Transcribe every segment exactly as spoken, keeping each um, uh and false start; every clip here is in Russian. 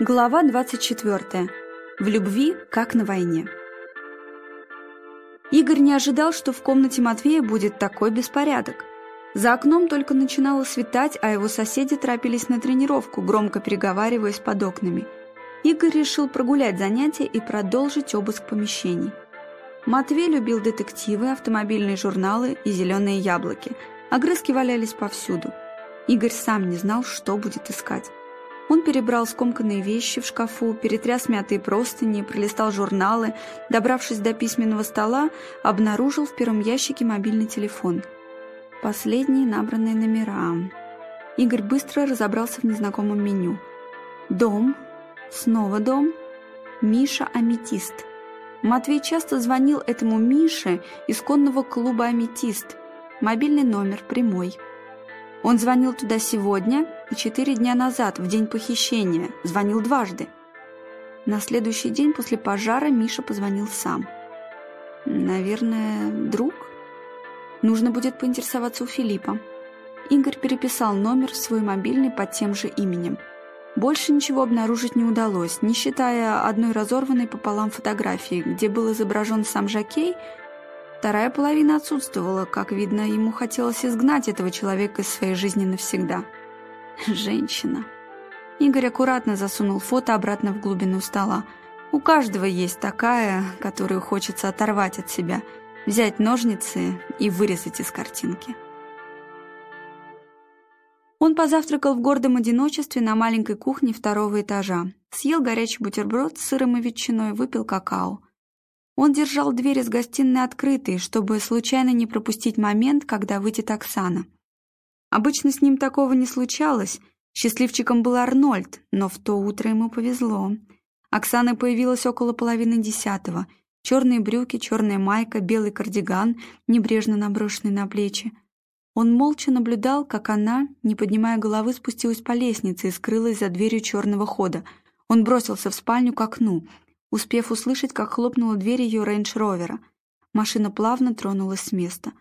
Глава двадцать четвёртая. В любви, как на войне. Игорь не ожидал, что в комнате Матвея будет такой беспорядок. За окном только начинало светать, а его соседи торопились на тренировку, громко переговариваясь под окнами. Игорь решил прогулять занятия и продолжить обыск помещений. Матвей любил детективы, автомобильные журналы и зеленые яблоки. Огрызки валялись повсюду. Игорь сам не знал, что будет искать. Он перебрал скомканные вещи в шкафу, перетряс мятые простыни, пролистал журналы, добравшись до письменного стола, обнаружил в первом ящике мобильный телефон. Последние набранные номера. Игорь быстро разобрался в незнакомом меню. Дом, снова дом, Миша Аметист. Матвей часто звонил этому Мише из конного клуба «Аметист». Мобильный номер прямой. Он звонил туда сегодня и четыре дня назад, в день похищения. Звонил дважды. На следующий день после пожара Миша позвонил сам. Наверное, друг? Нужно будет поинтересоваться у Филиппа. Игорь переписал номер в свой мобильный под тем же именем. Больше ничего обнаружить не удалось, не считая одной разорванной пополам фотографии, где был изображен сам жокей. Вторая половина отсутствовала. Как видно, ему хотелось изгнать этого человека из своей жизни навсегда. Женщина. Игорь аккуратно засунул фото обратно в глубину стола. У каждого есть такая, которую хочется оторвать от себя, взять ножницы и вырезать из картинки. Он позавтракал в гордом одиночестве на маленькой кухне второго этажа. Съел горячий бутерброд с сыром и ветчиной, выпил какао. Он держал дверь из гостиной открытой, чтобы случайно не пропустить момент, когда выйдет Оксана. Обычно с ним такого не случалось. Счастливчиком был Арнольд, но в то утро ему повезло. Оксана появилась около половины десятого. Черные брюки, черная майка, белый кардиган, небрежно наброшенный на плечи. Он молча наблюдал, как она, не поднимая головы, спустилась по лестнице и скрылась за дверью черного хода. Он бросился в спальню к окну, успев услышать, как хлопнула дверь ее рейндж-ровера. Машина плавно тронулась с места.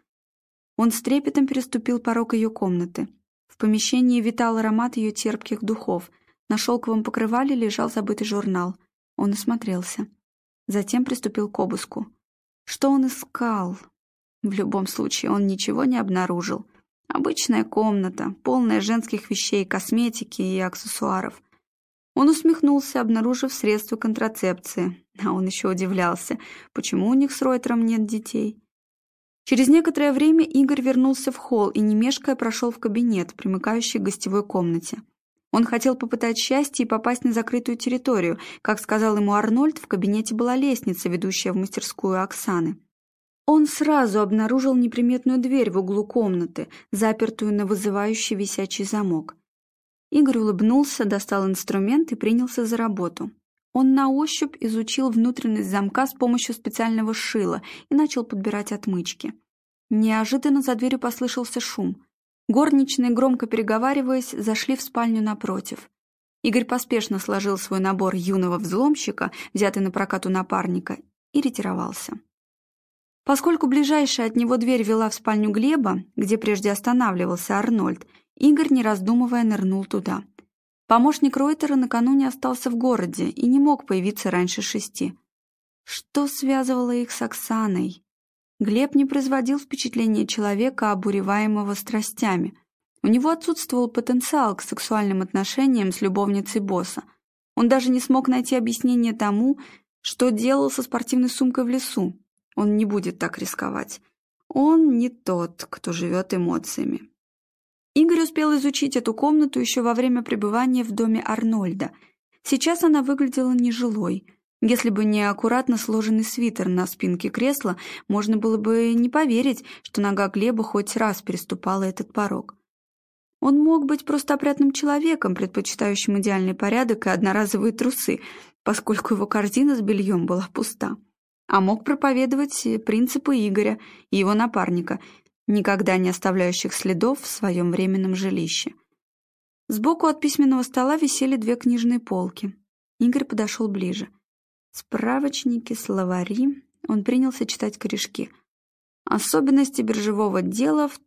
Он с трепетом переступил порог ее комнаты. В помещении витал аромат ее терпких духов. На шелковом покрывале лежал забытый журнал. Он осмотрелся. Затем приступил к обыску. Что он искал? В любом случае, он ничего не обнаружил. Обычная комната, полная женских вещей, косметики и аксессуаров. Он усмехнулся, обнаружив средства контрацепции. А он еще удивлялся, почему у них с Ройтером нет детей. Через некоторое время Игорь вернулся в холл и, не мешкая, прошел в кабинет, примыкающий к гостевой комнате. Он хотел попытать счастье и попасть на закрытую территорию. Как сказал ему Арнольд, в кабинете была лестница, ведущая в мастерскую Оксаны. Он сразу обнаружил неприметную дверь в углу комнаты, запертую на вызывающий висячий замок. Игорь улыбнулся, достал инструмент и принялся за работу. Он на ощупь изучил внутренность замка с помощью специального шила и начал подбирать отмычки. Неожиданно за дверью послышался шум. Горничные, громко переговариваясь, зашли в спальню напротив. Игорь поспешно сложил свой набор юного взломщика, взятый на прокат у напарника, и ретировался. Поскольку ближайшая от него дверь вела в спальню Глеба, где прежде останавливался Арнольд, Игорь, не раздумывая, нырнул туда. Помощник Ройтера накануне остался в городе и не мог появиться раньше шести. Что связывало их с Оксаной? Глеб не производил впечатления человека, обуреваемого страстями. У него отсутствовал потенциал к сексуальным отношениям с любовницей босса. Он даже не смог найти объяснение тому, что делал со спортивной сумкой в лесу. Он не будет так рисковать. Он не тот, кто живет эмоциями. Игорь успел изучить эту комнату еще во время пребывания в доме Арнольда. Сейчас она выглядела нежилой. Если бы не аккуратно сложенный свитер на спинке кресла, можно было бы не поверить, что нога Глеба хоть раз переступала этот порог. Он мог быть просто опрятным человеком, предпочитающим идеальный порядок и одноразовые трусы, поскольку его корзина с бельем была пуста. А мог проповедовать принципы Игоря и его напарника, никогда не оставляющих следов в своем временном жилище. Сбоку от письменного стола висели две книжные полки. Игорь подошел ближе. Справочники, словари. Он принялся читать корешки. Особенности биржевого дела в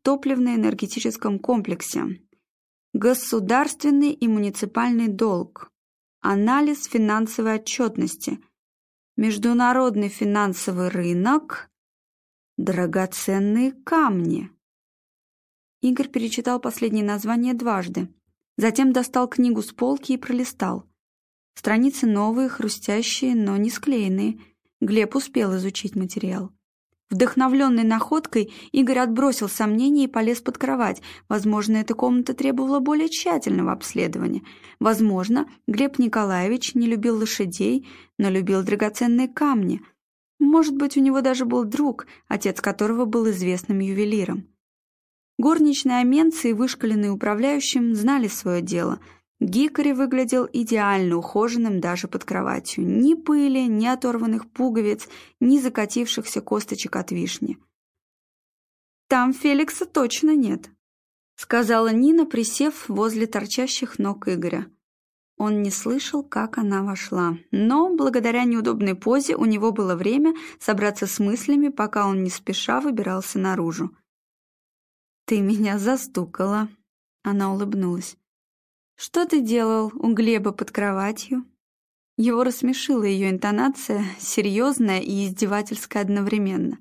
топливно-энергетическом комплексе. Государственный и муниципальный долг. Анализ финансовой отчетности. Международный финансовый рынок. Драгоценные камни. Игорь перечитал последнее название дважды. Затем достал книгу с полки и пролистал. Страницы новые, хрустящие, но не склеенные. Глеб успел изучить материал. Вдохновленный находкой, Игорь отбросил сомнения и полез под кровать. Возможно, эта комната требовала более тщательного обследования. Возможно, Глеб Николаевич не любил лошадей, но любил драгоценные камни. Может быть, у него даже был друг, отец которого был известным ювелиром. Горничные Аменцы и вышкаленные управляющим знали свое дело. Гикари выглядел идеально ухоженным даже под кроватью. Ни пыли, ни оторванных пуговиц, ни закатившихся косточек от вишни. «Там Феликса точно нет», — сказала Нина, присев возле торчащих ног Игоря. Он не слышал, как она вошла, но благодаря неудобной позе у него было время собраться с мыслями, пока он не спеша выбирался наружу. «Ты меня застукала», — она улыбнулась. «Что ты делал у Глеба под кроватью?» Его рассмешила ее интонация, серьезная и издевательская одновременно.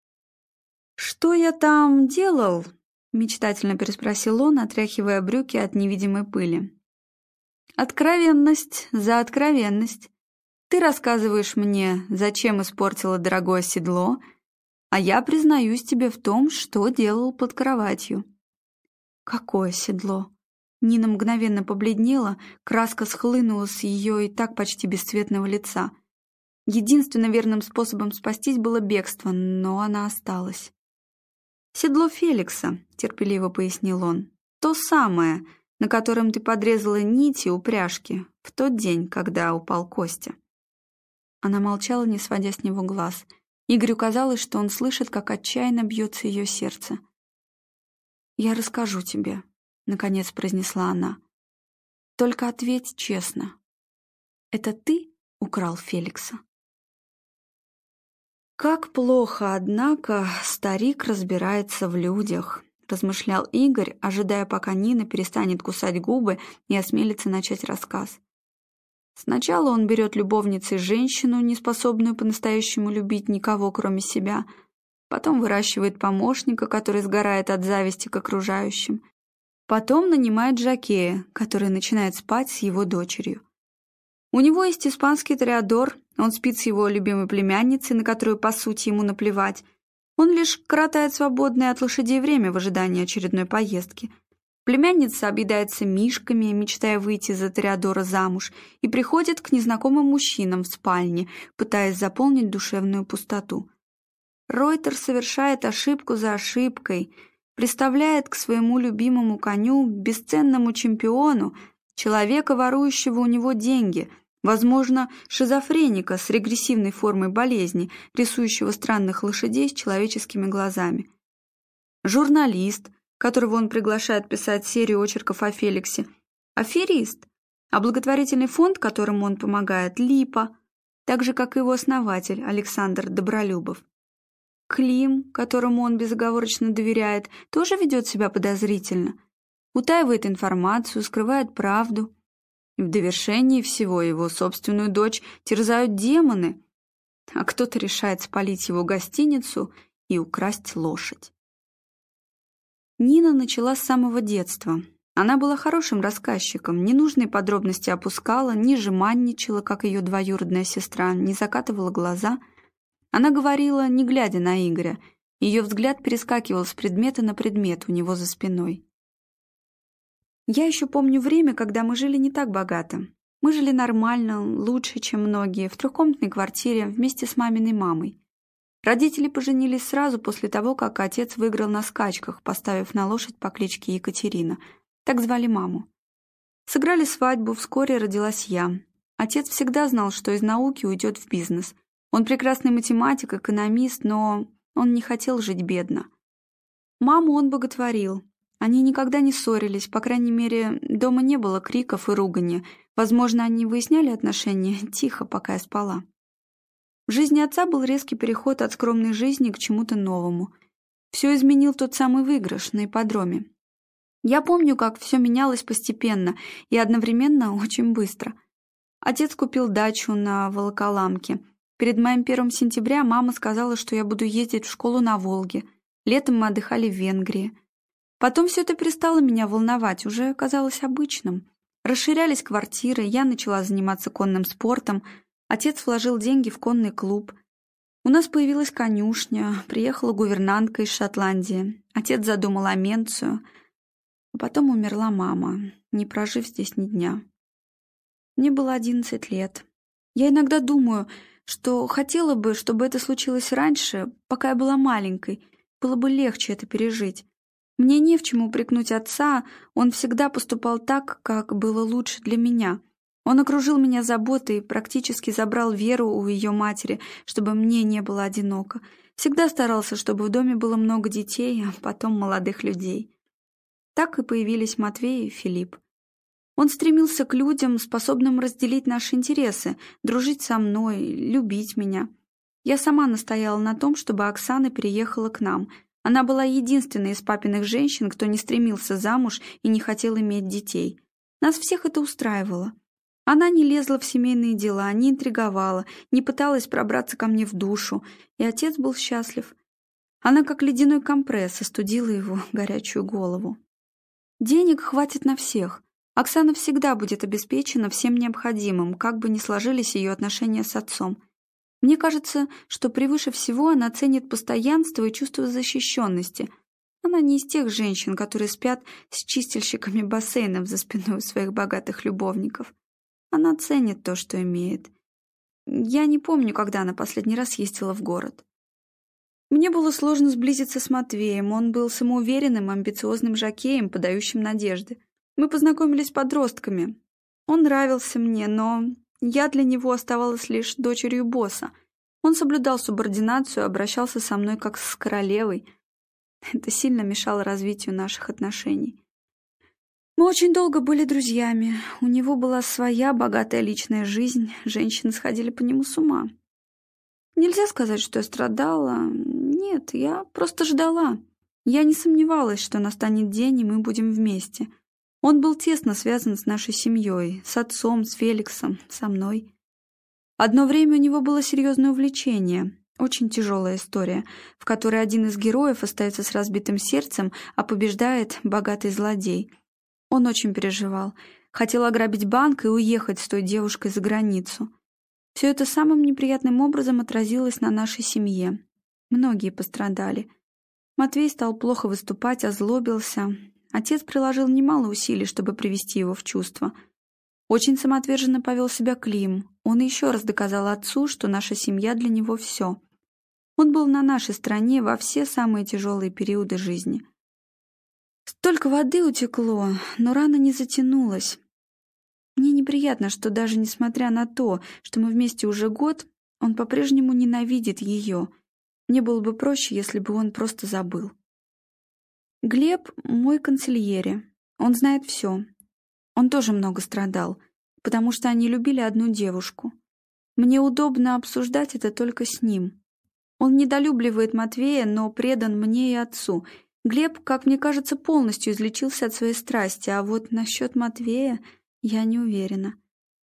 «Что я там делал?» — мечтательно переспросил он, отряхивая брюки от невидимой пыли. «Откровенность за откровенность. Ты рассказываешь мне, зачем испортила дорогое седло, а я признаюсь тебе в том, что делал под кроватью». «Какое седло?» Нина мгновенно побледнела, краска схлынула с ее и так почти бесцветного лица. Единственно верным способом спастись было бегство, но она осталась. «Седло Феликса», — терпеливо пояснил он, — «то самое, на котором ты подрезала нити упряжки в тот день, когда упал Костя». Она молчала, не сводя с него глаз. Игорю казалось, что он слышит, как отчаянно бьется ее сердце. «Я расскажу тебе», — наконец произнесла она. «Только ответь честно. Это ты украл Феликса?» «Как плохо, однако, старик разбирается в людях», — размышлял Игорь, ожидая, пока Нина перестанет кусать губы и осмелится начать рассказ. Сначала он берет любовницей женщину, не способную по-настоящему любить никого, кроме себя, потом выращивает помощника, который сгорает от зависти к окружающим, потом нанимает жокея, который начинает спать с его дочерью. У него есть испанский тореадор, он спит с его любимой племянницей, на которую, по сути, ему наплевать. Он лишь коротает свободное от лошадей время в ожидании очередной поездки. Племянница объедается мишками, мечтая выйти за тореадора замуж, и приходит к незнакомым мужчинам в спальне, пытаясь заполнить душевную пустоту. Ройтер совершает ошибку за ошибкой, представляет к своему любимому коню, бесценному чемпиону, человека, ворующего у него деньги, возможно, шизофреника с регрессивной формой болезни, рисующего странных лошадей с человеческими глазами. Журналист, которого он приглашает писать серию очерков о Феликсе, аферист, а благотворительный фонд, которому он помогает, Липа, так же, как и его основатель Александр Добролюбов. Клим, которому он безоговорочно доверяет, тоже ведет себя подозрительно, утаивает информацию, скрывает правду. И в довершении всего его собственную дочь терзают демоны, а кто-то решает спалить его гостиницу и украсть лошадь. Нина начала с самого детства. Она была хорошим рассказчиком, ненужные подробности опускала, не жеманничала, как ее двоюродная сестра, не закатывала глаза. Она говорила, не глядя на Игоря. Ее взгляд перескакивал с предмета на предмет у него за спиной. Я еще помню время, когда мы жили не так богато. Мы жили нормально, лучше, чем многие, в трехкомнатной квартире вместе с маминой мамой. Родители поженились сразу после того, как отец выиграл на скачках, поставив на лошадь по кличке Екатерина. Так звали маму. Сыграли свадьбу, вскоре родилась я. Отец всегда знал, что из науки уйдет в бизнес. Он прекрасный математик, экономист, но он не хотел жить бедно. Маму он боготворил. Они никогда не ссорились, по крайней мере, дома не было криков и ругани. Возможно, они выясняли отношения тихо, пока я спала. В жизни отца был резкий переход от скромной жизни к чему-то новому. Все изменил тот самый выигрыш на ипподроме. Я помню, как все менялось постепенно и одновременно очень быстро. Отец купил дачу на Волоколамке. Перед моим первым сентября мама сказала, что я буду ездить в школу на Волге. Летом мы отдыхали в Венгрии. Потом все это перестало меня волновать, уже казалось обычным. Расширялись квартиры, я начала заниматься конным спортом. Отец вложил деньги в конный клуб. У нас появилась конюшня, приехала гувернантка из Шотландии. Отец задумал аменцию. А потом умерла мама, не прожив здесь ни дня. Мне было одиннадцать лет. Я иногда думаю, что хотела бы, чтобы это случилось раньше, пока я была маленькой. Было бы легче это пережить. Мне не в чем упрекнуть отца, он всегда поступал так, как было лучше для меня. Он окружил меня заботой и практически забрал веру у ее матери, чтобы мне не было одиноко. Всегда старался, чтобы в доме было много детей, а потом молодых людей. Так и появились Матвей и Филипп. Он стремился к людям, способным разделить наши интересы, дружить со мной, любить меня. Я сама настояла на том, чтобы Оксана переехала к нам. Она была единственной из папиных женщин, кто не стремился замуж и не хотел иметь детей. Нас всех это устраивало. Она не лезла в семейные дела, не интриговала, не пыталась пробраться ко мне в душу, и отец был счастлив. Она, как ледяной компресс, остудила его горячую голову. Денег хватит на всех. Оксана всегда будет обеспечена всем необходимым, как бы ни сложились ее отношения с отцом. Мне кажется, что превыше всего она ценит постоянство и чувство защищенности. Она не из тех женщин, которые спят с чистильщиками бассейнов за спиной у своих богатых любовников. Она ценит то, что имеет. Я не помню, когда она последний раз ездила в город. Мне было сложно сблизиться с Матвеем. Он был самоуверенным, амбициозным жокеем, подающим надежды. Мы познакомились подростками. Он нравился мне, но я для него оставалась лишь дочерью босса. Он соблюдал субординацию, обращался со мной как с королевой. Это сильно мешало развитию наших отношений. Мы очень долго были друзьями. У него была своя богатая личная жизнь. Женщины сходили по нему с ума. Нельзя сказать, что я страдала. Нет, я просто ждала. Я не сомневалась, что настанет день, и мы будем вместе. Он был тесно связан с нашей семьей, с отцом, с Феликсом, со мной. Одно время у него было серьезное увлечение, очень тяжелая история, в которой один из героев остается с разбитым сердцем, а побеждает богатый злодей. Он очень переживал, хотел ограбить банк и уехать с той девушкой за границу. Все это самым неприятным образом отразилось на нашей семье. Многие пострадали. Матвей стал плохо выступать, озлобился. Отец приложил немало усилий, чтобы привести его в чувство. Очень самоотверженно повел себя Клим. Он еще раз доказал отцу, что наша семья для него все. Он был на нашей стороне во все самые тяжелые периоды жизни. Столько воды утекло, но рана не затянулась. Мне неприятно, что даже несмотря на то, что мы вместе уже год, он по-прежнему ненавидит ее. Мне было бы проще, если бы он просто забыл. Глеб — мой консильери. Он знает все. Он тоже много страдал, потому что они любили одну девушку. Мне удобно обсуждать это только с ним. Он недолюбливает Матвея, но предан мне и отцу. Глеб, как мне кажется, полностью излечился от своей страсти, а вот насчет Матвея я не уверена.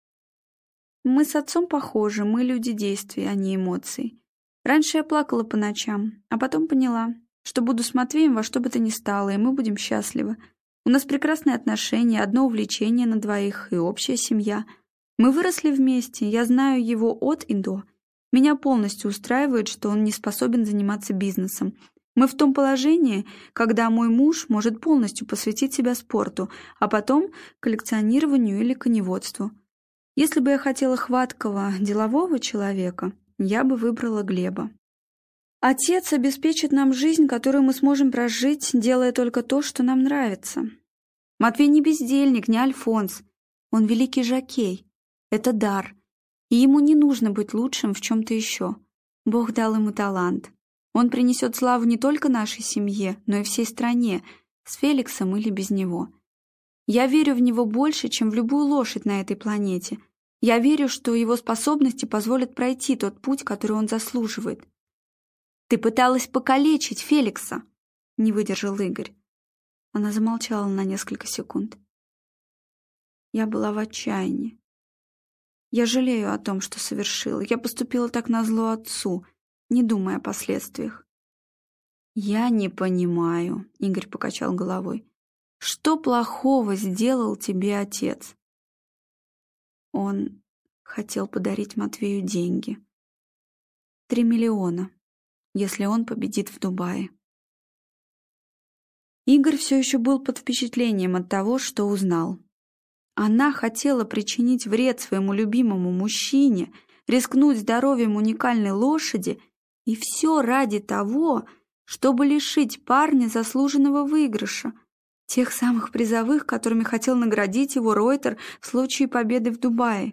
Мы с отцом похожи, мы люди действий, а не эмоций. Раньше я плакала по ночам, а потом поняла, что буду с Матвеем во что бы то ни стало, и мы будем счастливы. У нас прекрасные отношения, одно увлечение на двоих и общая семья. Мы выросли вместе, я знаю его от и до. Меня полностью устраивает, что он не способен заниматься бизнесом. Мы в том положении, когда мой муж может полностью посвятить себя спорту, а потом коллекционированию или коневодству. Если бы я хотела хваткого, делового человека, я бы выбрала Глеба. Отец обеспечит нам жизнь, которую мы сможем прожить, делая только то, что нам нравится. Матвей не бездельник, не Альфонс. Он великий жокей. Это дар. И ему не нужно быть лучшим в чем-то еще. Бог дал ему талант. Он принесет славу не только нашей семье, но и всей стране, с Феликсом или без него. Я верю в него больше, чем в любую лошадь на этой планете. Я верю, что его способности позволят пройти тот путь, который он заслуживает. «Ты пыталась покалечить Феликса!» — не выдержал Игорь. Она замолчала на несколько секунд. Я была в отчаянии. Я жалею о том, что совершила. Я поступила так назло отцу, не думая о последствиях». «Я не понимаю», — Игорь покачал головой. «Что плохого сделал тебе отец?» Он хотел подарить Матвею деньги. Три миллиона, если он победит в Дубае. Игорь все еще был под впечатлением от того, что узнал. Она хотела причинить вред своему любимому мужчине, рискнуть здоровьем уникальной лошади, и все ради того, чтобы лишить парня заслуженного выигрыша, тех самых призовых, которыми хотел наградить его Ройтер в случае победы в Дубае.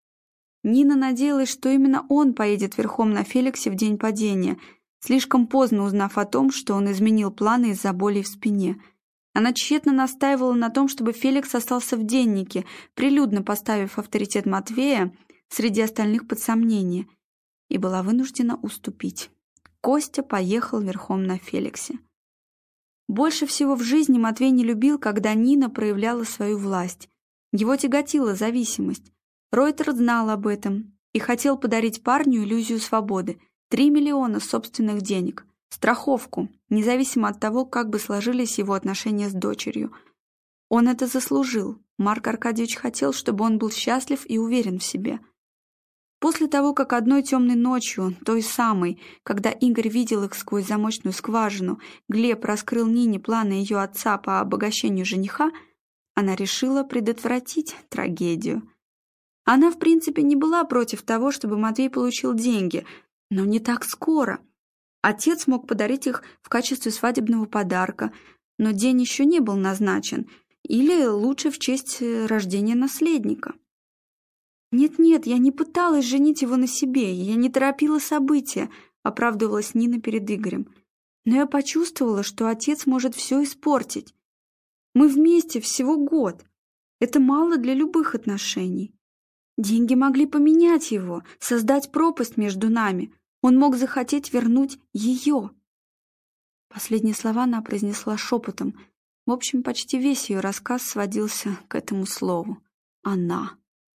Нина надеялась, что именно он поедет верхом на Феликсе в день падения, слишком поздно узнав о том, что он изменил планы из-за боли в спине. Она тщетно настаивала на том, чтобы Феликс остался в деннике, прилюдно поставив авторитет Матвея среди остальных под сомнение, и была вынуждена уступить. Костя поехал верхом на Феликсе. Больше всего в жизни Матвей не любил, когда Нина проявляла свою власть. Его тяготила зависимость. Ройтер знал об этом и хотел подарить парню иллюзию свободы. Три миллиона собственных денег. Страховку, независимо от того, как бы сложились его отношения с дочерью. Он это заслужил. Марк Аркадьевич хотел, чтобы он был счастлив и уверен в себе. После того, как одной темной ночью, той самой, когда Игорь видел их сквозь замочную скважину, Глеб раскрыл Нине планы ее отца по обогащению жениха, она решила предотвратить трагедию. Она, в принципе, не была против того, чтобы Матвей получил деньги, но не так скоро. Отец мог подарить их в качестве свадебного подарка, но день еще не был назначен, или лучше в честь рождения наследника. «Нет-нет, я не пыталась женить его на себе, я не торопила события», — оправдывалась Нина перед Игорем. «Но я почувствовала, что отец может все испортить. Мы вместе всего год. Это мало для любых отношений. Деньги могли поменять его, создать пропасть между нами. Он мог захотеть вернуть ее». Последние слова она произнесла шепотом. В общем, почти весь ее рассказ сводился к этому слову. «Она».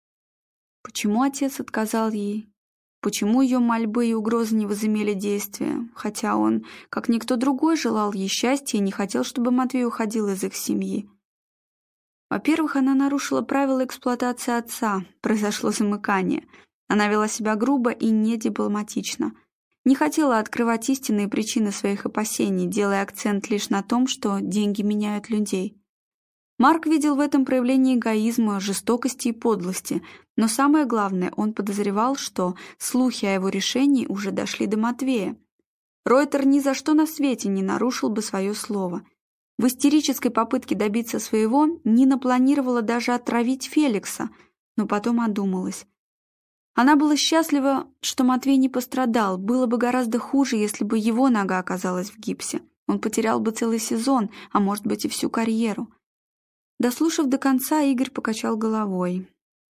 Почему отец отказал ей? Почему ее мольбы и угрозы не возымели действия, хотя он, как никто другой, желал ей счастья и не хотел, чтобы Матвей уходил из их семьи? Во-первых, она нарушила правила эксплуатации отца, произошло замыкание. Она вела себя грубо и недипломатично. Не хотела открывать истинные причины своих опасений, делая акцент лишь на том, что деньги меняют людей. Марк видел в этом проявление эгоизма, жестокости и подлости, но самое главное, он подозревал, что слухи о его решении уже дошли до Матвея. Ройтер ни за что на свете не нарушил бы свое слово. В истерической попытке добиться своего Нина планировала даже отравить Феликса, но потом одумалась. Она была счастлива, что Матвей не пострадал, было бы гораздо хуже, если бы его нога оказалась в гипсе. Он потерял бы целый сезон, а может быть и всю карьеру. Дослушав до конца, Игорь покачал головой.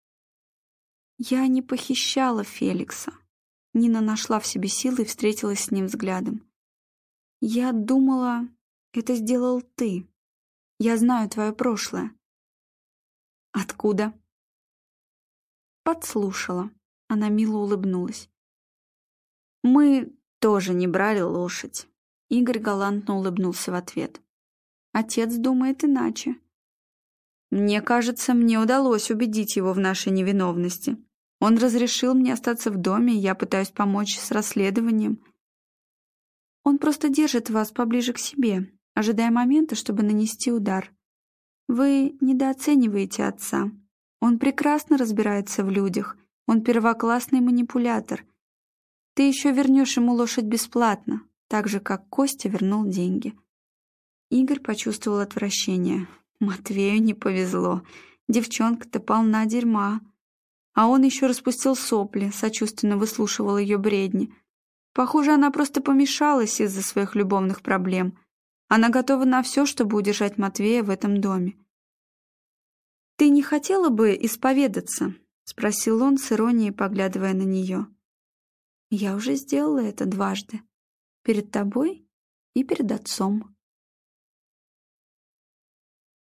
«Я не похищала Феликса». Нина нашла в себе силы и встретилась с ним взглядом. «Я думала, это сделал ты. Я знаю твое прошлое». «Откуда?» «Подслушала». Она мило улыбнулась. «Мы тоже не брали лошадь». Игорь галантно улыбнулся в ответ. «Отец думает иначе». Мне кажется, мне удалось убедить его в нашей невиновности. Он разрешил мне остаться в доме, и я пытаюсь помочь с расследованием. Он просто держит вас поближе к себе, ожидая момента, чтобы нанести удар. Вы недооцениваете отца. Он прекрасно разбирается в людях. Он первоклассный манипулятор. Ты еще вернешь ему лошадь бесплатно, так же, как Костя вернул деньги». Игорь почувствовал отвращение. Матвею не повезло. Девчонка-то полна дерьма. А он еще распустил сопли, сочувственно выслушивал ее бредни. Похоже, она просто помешалась из-за своих любовных проблем. Она готова на все, чтобы удержать Матвея в этом доме. «Ты не хотела бы исповедаться?» — спросил он с иронией, поглядывая на нее. «Я уже сделала это дважды. Перед тобой и перед отцом».